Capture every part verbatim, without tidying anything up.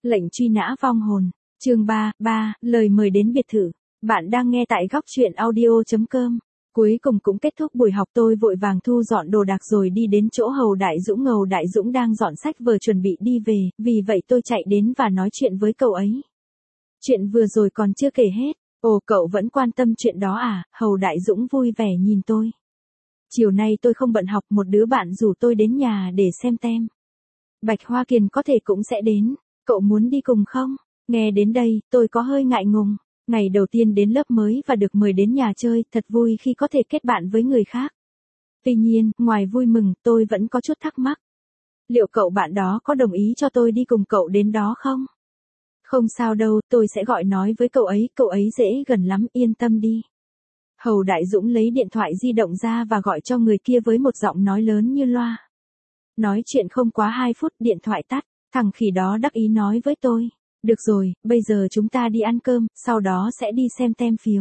Lệnh truy nã vong hồn, chương ba, ba, lời mời đến biệt thự. Bạn đang nghe tại góc truyện audio chấm com. Cuối cùng cũng kết thúc buổi học, tôi vội vàng thu dọn đồ đạc rồi đi đến chỗ Hầu Đại Dũng. Hầu Đại Dũng đang dọn sách vở chuẩn bị đi về, vì vậy tôi chạy đến và nói chuyện với cậu ấy. Chuyện vừa rồi còn chưa kể hết. Ồ, cậu vẫn quan tâm chuyện đó à? Hầu Đại Dũng vui vẻ nhìn tôi. Chiều nay tôi không bận học, một đứa bạn rủ tôi đến nhà để xem tem. Bạch Hoa Kiền có thể cũng sẽ đến. Cậu muốn đi cùng không? Nghe đến đây, tôi có hơi ngại ngùng. Ngày đầu tiên đến lớp mới và được mời đến nhà chơi, thật vui khi có thể kết bạn với người khác. Tuy nhiên, ngoài vui mừng, tôi vẫn có chút thắc mắc. Liệu cậu bạn đó có đồng ý cho tôi đi cùng cậu đến đó không? Không sao đâu, tôi sẽ gọi nói với cậu ấy, cậu ấy dễ gần lắm, yên tâm đi. Hầu Đại Dũng lấy điện thoại di động ra và gọi cho người kia với một giọng nói lớn như loa. Nói chuyện không quá hai phút, điện thoại tắt. Thằng khỉ đó đắc ý nói với tôi, được rồi, bây giờ chúng ta đi ăn cơm, sau đó sẽ đi xem tem phiếu.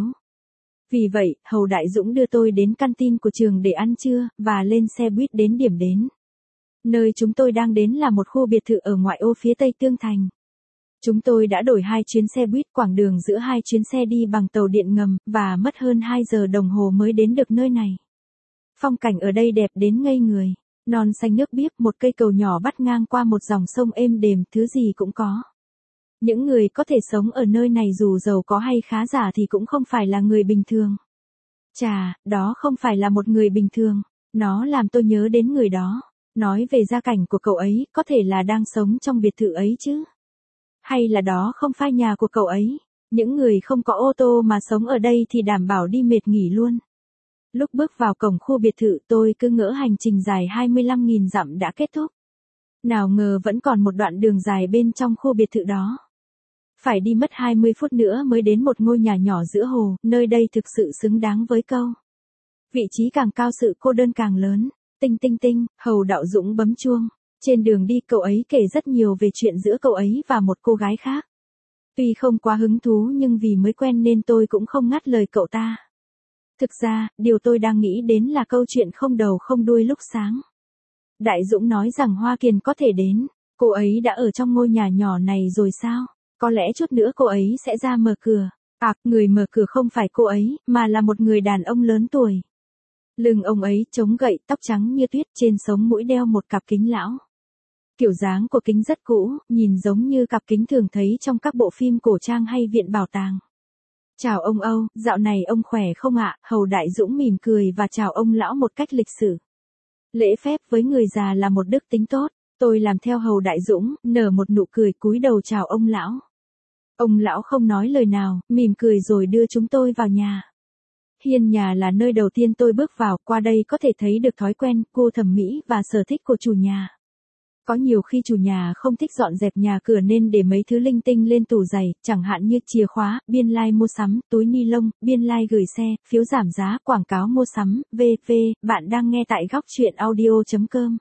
Vì vậy, Hầu Đại Dũng đưa tôi đến canteen của trường để ăn trưa, và lên xe buýt đến điểm đến. Nơi chúng tôi đang đến là một khu biệt thự ở ngoại ô phía tây Tương Thành. Chúng tôi đã đổi hai chuyến xe buýt, quãng đường giữa hai chuyến xe đi bằng tàu điện ngầm, và mất hơn hai giờ đồng hồ mới đến được nơi này. Phong cảnh ở đây đẹp đến ngây người. Non xanh nước biếc, một cây cầu nhỏ bắt ngang qua một dòng sông êm đềm, thứ gì cũng có. Những người có thể sống ở nơi này dù giàu có hay khá giả thì cũng không phải là người bình thường. Chà, đó không phải là một người bình thường. Nó làm tôi nhớ đến người đó. Nói về gia cảnh của cậu ấy, có thể là đang sống trong biệt thự ấy chứ? Hay là đó không phải nhà của cậu ấy? Những người không có ô tô mà sống ở đây thì đảm bảo đi mệt nghỉ luôn. Lúc bước vào cổng khu biệt thự, tôi cứ ngỡ hành trình dài hai mươi lăm nghìn dặm đã kết thúc. Nào ngờ vẫn còn một đoạn đường dài bên trong khu biệt thự đó. Phải đi mất hai mươi phút nữa mới đến một ngôi nhà nhỏ giữa hồ, nơi đây thực sự xứng đáng với câu. Vị trí càng cao sự cô đơn càng lớn. Tinh tinh tinh, Hầu Đạo Dũng bấm chuông. Trên đường đi cậu ấy kể rất nhiều về chuyện giữa cậu ấy và một cô gái khác. Tuy không quá hứng thú nhưng vì mới quen nên tôi cũng không ngắt lời cậu ta. Thực ra, điều tôi đang nghĩ đến là câu chuyện không đầu không đuôi lúc sáng. Đại Dũng nói rằng Hoa Kiền có thể đến. Cô ấy đã ở trong ngôi nhà nhỏ này rồi sao? Có lẽ chút nữa cô ấy sẽ ra mở cửa. À, người mở cửa không phải cô ấy, mà là một người đàn ông lớn tuổi. Lưng ông ấy chống gậy, tóc trắng như tuyết, trên sống mũi đeo một cặp kính lão. Kiểu dáng của kính rất cũ, nhìn giống như cặp kính thường thấy trong các bộ phim cổ trang hay viện bảo tàng. Chào ông Âu, dạo này ông khỏe không ạ? Hầu Đại Dũng mỉm cười và chào ông lão một cách lịch sự. Lễ phép với người già là một đức tính tốt. Tôi làm theo Hầu Đại Dũng, nở một nụ cười cúi đầu chào ông lão. Ông lão không nói lời nào, mỉm cười rồi đưa chúng tôi vào nhà. Hiên nhà là nơi đầu tiên tôi bước vào, qua đây có thể thấy được thói quen, gu thẩm mỹ và sở thích của chủ nhà. Có nhiều khi chủ nhà không thích dọn dẹp nhà cửa nên để mấy thứ linh tinh lên tủ giày, chẳng hạn như chìa khóa, biên lai like mua sắm, túi ni lông, biên lai like gửi xe, phiếu giảm giá, quảng cáo mua sắm, vân vân. Bạn đang nghe tại góc truyện audio chấm com.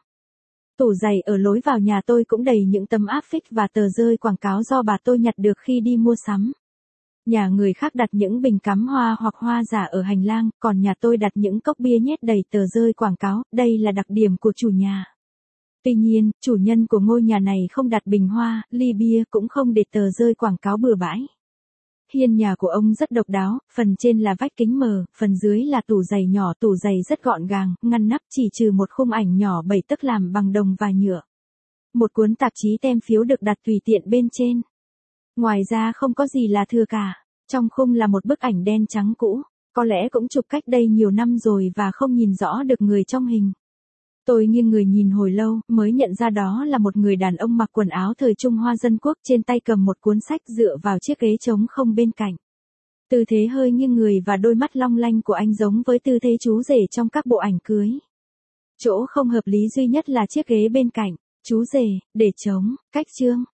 Tủ giày ở lối vào nhà tôi cũng đầy những tấm áp phích và tờ rơi quảng cáo do bà tôi nhặt được khi đi mua sắm. Nhà người khác đặt những bình cắm hoa hoặc hoa giả ở hành lang, còn nhà tôi đặt những cốc bia nhét đầy tờ rơi quảng cáo, đây là đặc điểm của chủ nhà. Tuy nhiên, chủ nhân của ngôi nhà này không đặt bình hoa, ly bia, cũng không để tờ rơi quảng cáo bừa bãi. Hiên nhà của ông rất độc đáo, phần trên là vách kính mờ, phần dưới là tủ giày nhỏ, tủ giày rất gọn gàng, ngăn nắp, chỉ trừ một khung ảnh nhỏ bảy tấc làm bằng đồng và nhựa. Một cuốn tạp chí tem phiếu được đặt tùy tiện bên trên. Ngoài ra không có gì là thừa cả. Trong khung là một bức ảnh đen trắng cũ, có lẽ cũng chụp cách đây nhiều năm rồi và không nhìn rõ được người trong hình. Tôi nghiêng người nhìn hồi lâu, mới nhận ra đó là một người đàn ông mặc quần áo thời Trung Hoa dân quốc, trên tay cầm một cuốn sách dựa vào chiếc ghế trống không bên cạnh. Tư thế hơi nghiêng người và đôi mắt long lanh của anh giống với tư thế chú rể trong các bộ ảnh cưới. Chỗ không hợp lý duy nhất là chiếc ghế bên cạnh. Chú rể, để trống, cách chương.